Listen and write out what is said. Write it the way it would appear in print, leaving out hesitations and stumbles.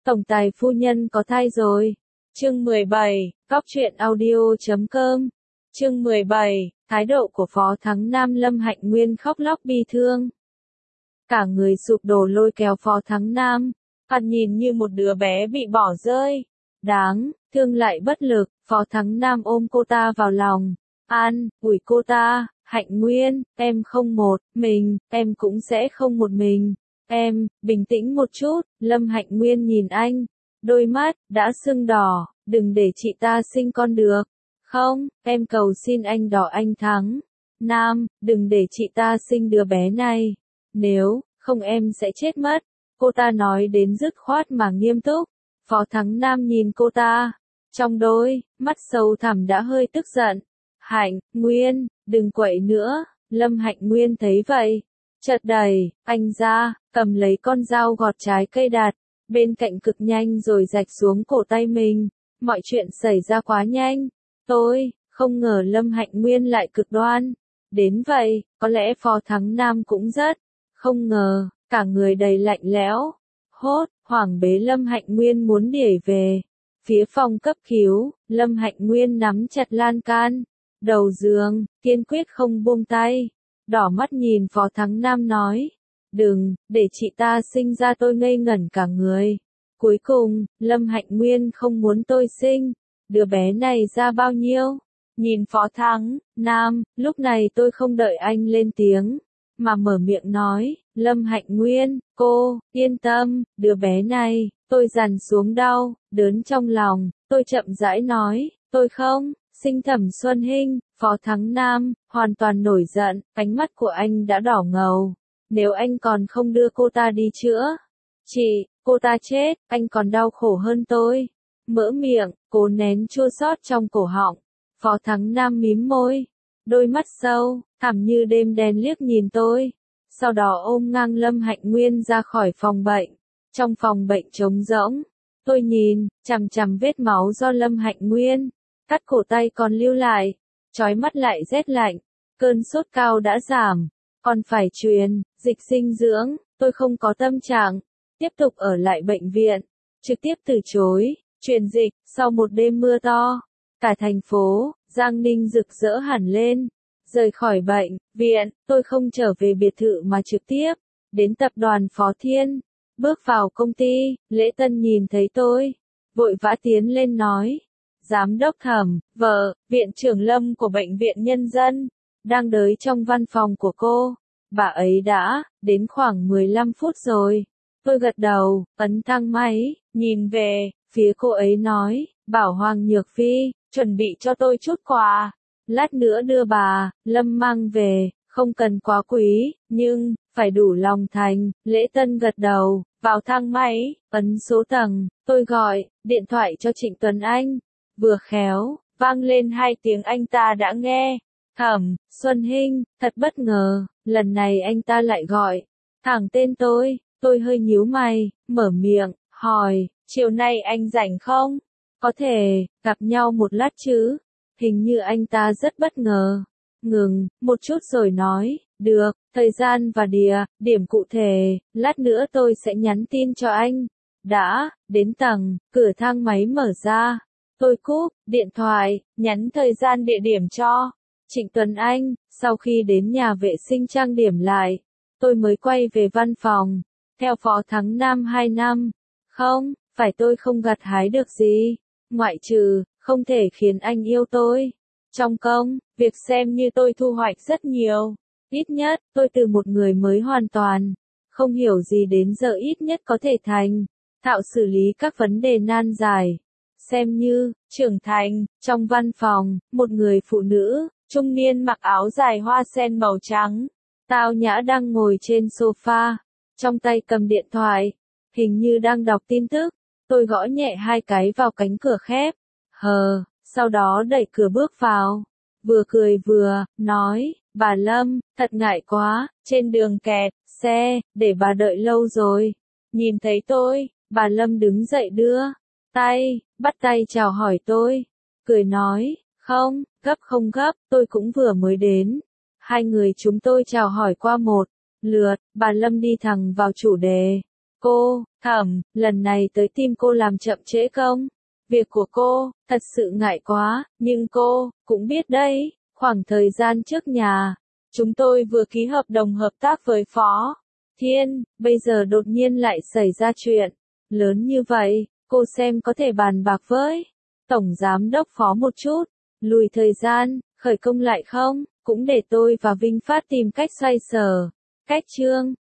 Tổng tài phu nhân có thai rồi. Chương 17, Cóc truyện audio.com. Chương 17, thái độ của Phó Thắng Nam. Lâm Hạnh Nguyên khóc lóc bi thương. Cả người sụp đổ lôi kéo Phó Thắng Nam, hắn nhìn như một đứa bé bị bỏ rơi. Đáng thương lại bất lực, Phó Thắng Nam ôm cô ta vào lòng, an ủi cô ta, Hạnh Nguyên, em không một mình, em cũng sẽ không một mình. Em, bình tĩnh một chút. Lâm Hạnh Nguyên nhìn anh, đôi mắt đã sưng đỏ, đừng để chị ta sinh con được. Không, em cầu xin anh đỏ anh Thắng Nam, đừng để chị ta sinh đứa bé này. Nếu không em sẽ chết mất. Cô ta nói đến dứt khoát mà nghiêm túc. Phó Thắng Nam nhìn cô ta, trong đôi mắt sâu thẳm đã hơi tức giận. Hạnh Nguyên, đừng quậy nữa. Lâm Hạnh Nguyên thấy vậy, chợt đẩy anh ra, cầm lấy con dao gọt trái cây đặt bên cạnh cực nhanh rồi rạch xuống cổ tay mình. Mọi chuyện xảy ra quá nhanh. Tôi không ngờ Lâm Hạnh Nguyên lại cực đoan đến vậy. Có lẽ Phó Thắng Nam cũng rất không ngờ. Cả người đầy lạnh lẽo, hốt hoảng bế Lâm Hạnh Nguyên muốn đẩy về phía phòng cấp cứu. Lâm Hạnh Nguyên nắm chặt lan can đầu giường, kiên quyết không buông tay, đỏ mắt nhìn Phó Thắng Nam nói, đừng để chị ta sinh ra. Tôi ngây ngẩn cả người. Cuối cùng, Lâm Hạnh Nguyên không muốn tôi sinh. Đứa bé này ra bao nhiêu? Nhìn Phó Thắng Nam, lúc này tôi không đợi anh lên tiếng, mà mở miệng nói, Lâm Hạnh Nguyên, cô, yên tâm, đứa bé này, tôi dằn xuống đau, đớn trong lòng, tôi chậm rãi nói, tôi không sinh Thẩm Xuân Hinh. Phó Thắng Nam hoàn toàn nổi giận, ánh mắt của anh đã đỏ ngầu. Nếu anh còn không đưa cô ta đi chữa chị, cô ta chết, anh còn đau khổ hơn tôi. Mỡ miệng, cố nén chua xót trong cổ họng. Phó Thắng Nam mím môi, đôi mắt sâu thẳm như đêm đen liếc nhìn tôi, sau đó ôm ngang Lâm Hạnh Nguyên ra khỏi phòng bệnh. Trong phòng bệnh trống rỗng, tôi nhìn chằm chằm vết máu do Lâm Hạnh Nguyên cắt cổ tay còn lưu lại, chói mắt lại rét lạnh. Cơn sốt cao đã giảm, còn phải truyền dịch dinh dưỡng. Tôi không có tâm trạng tiếp tục ở lại bệnh viện, trực tiếp từ chối truyền dịch. Sau một đêm mưa to, cả thành phố Giang Ninh rực rỡ hẳn lên. Rời khỏi bệnh viện, tôi không trở về biệt thự mà trực tiếp đến tập đoàn Phó Thiên. Bước vào công ty, Lễ Tân nhìn thấy tôi, vội vã tiến lên nói, Giám đốc Thẩm, vợ, viện trưởng Lâm của Bệnh viện Nhân dân, đang đợi trong văn phòng của cô. Bà ấy đã đến khoảng 15 phút rồi. Tôi gật đầu, ấn thang máy, nhìn về phía cô ấy nói, bảo Hoàng Nhược Phi chuẩn bị cho tôi chút quà, lát nữa đưa bà Lâm mang về, không cần quá quý, nhưng phải đủ lòng thành. Lễ Tân gật đầu, vào thang máy, ấn số tầng. Tôi gọi điện thoại cho Trịnh Tuấn Anh, vừa khéo vang lên 2 tiếng anh ta đã nghe. Thẩm Xuân Hinh, thật bất ngờ, lần này anh ta lại gọi thẳng tên tôi. Tôi hơi nhíu mày, mở miệng hỏi, chiều nay anh rảnh không? Có thể gặp nhau một lát chứ? Hình như anh ta rất bất ngờ, ngừng một chút rồi nói, được, thời gian và địa điểm cụ thể, lát nữa tôi sẽ nhắn tin cho anh. Đã đến tầng, cửa thang máy mở ra. Tôi cúp điện thoại, nhắn thời gian địa điểm cho Trịnh Tuấn Anh. Sau khi đến nhà vệ sinh trang điểm lại, tôi mới quay về văn phòng. Theo Phó Thắng Nam 2 năm, không phải tôi không gặt hái được gì, ngoại trừ không thể khiến anh yêu tôi. Trong công việc xem như tôi thu hoạch rất nhiều. Ít nhất, tôi từ một người mới hoàn toàn không hiểu gì đến giờ ít nhất có thể thành thạo xử lý các vấn đề nan giải, xem như trưởng thành. Trong văn phòng, một người phụ nữ trung niên mặc áo dài hoa sen màu trắng, tao nhã đang ngồi trên sofa, trong tay cầm điện thoại, hình như đang đọc tin tức. Tôi gõ nhẹ 2 cái vào cánh cửa khép hờ, sau đó đẩy cửa bước vào, vừa cười vừa nói, bà Lâm, thật ngại quá, trên đường kẹt xe, để bà đợi lâu rồi. Nhìn thấy tôi, bà Lâm đứng dậy đưa tay, bắt tay chào hỏi tôi, cười nói, không không gấp, tôi cũng vừa mới đến. Hai người chúng tôi chào hỏi qua một lượt, bà Lâm đi thẳng vào chủ đề. Cô, Thẩm, lần này tới tìm cô làm chậm trễ không? Việc của cô, thật sự ngại quá, nhưng cô, cũng biết đấy, khoảng thời gian trước nhà, chúng tôi vừa ký hợp đồng hợp tác với Phó Thiên, bây giờ đột nhiên lại xảy ra chuyện lớn như vậy, cô xem có thể bàn bạc với Tổng Giám đốc Phó một chút, lùi thời gian, khởi công lại không, cũng để tôi và Vinh Phát tìm cách xoay sở. Cách chương